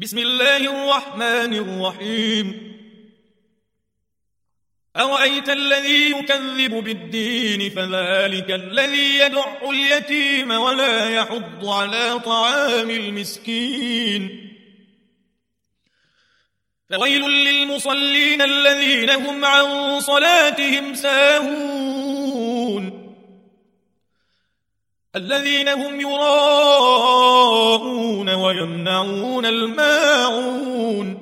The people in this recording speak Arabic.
بسم الله الرحمن الرحيم. أرأيت الذي يكذب بالدين فذلك الذي يدع اليتيم ولا يحض على طعام المسكين. فويل للمصلين الذين هم عن صلاتهم ساهون الذين هم يراءون ويمنعون الماعون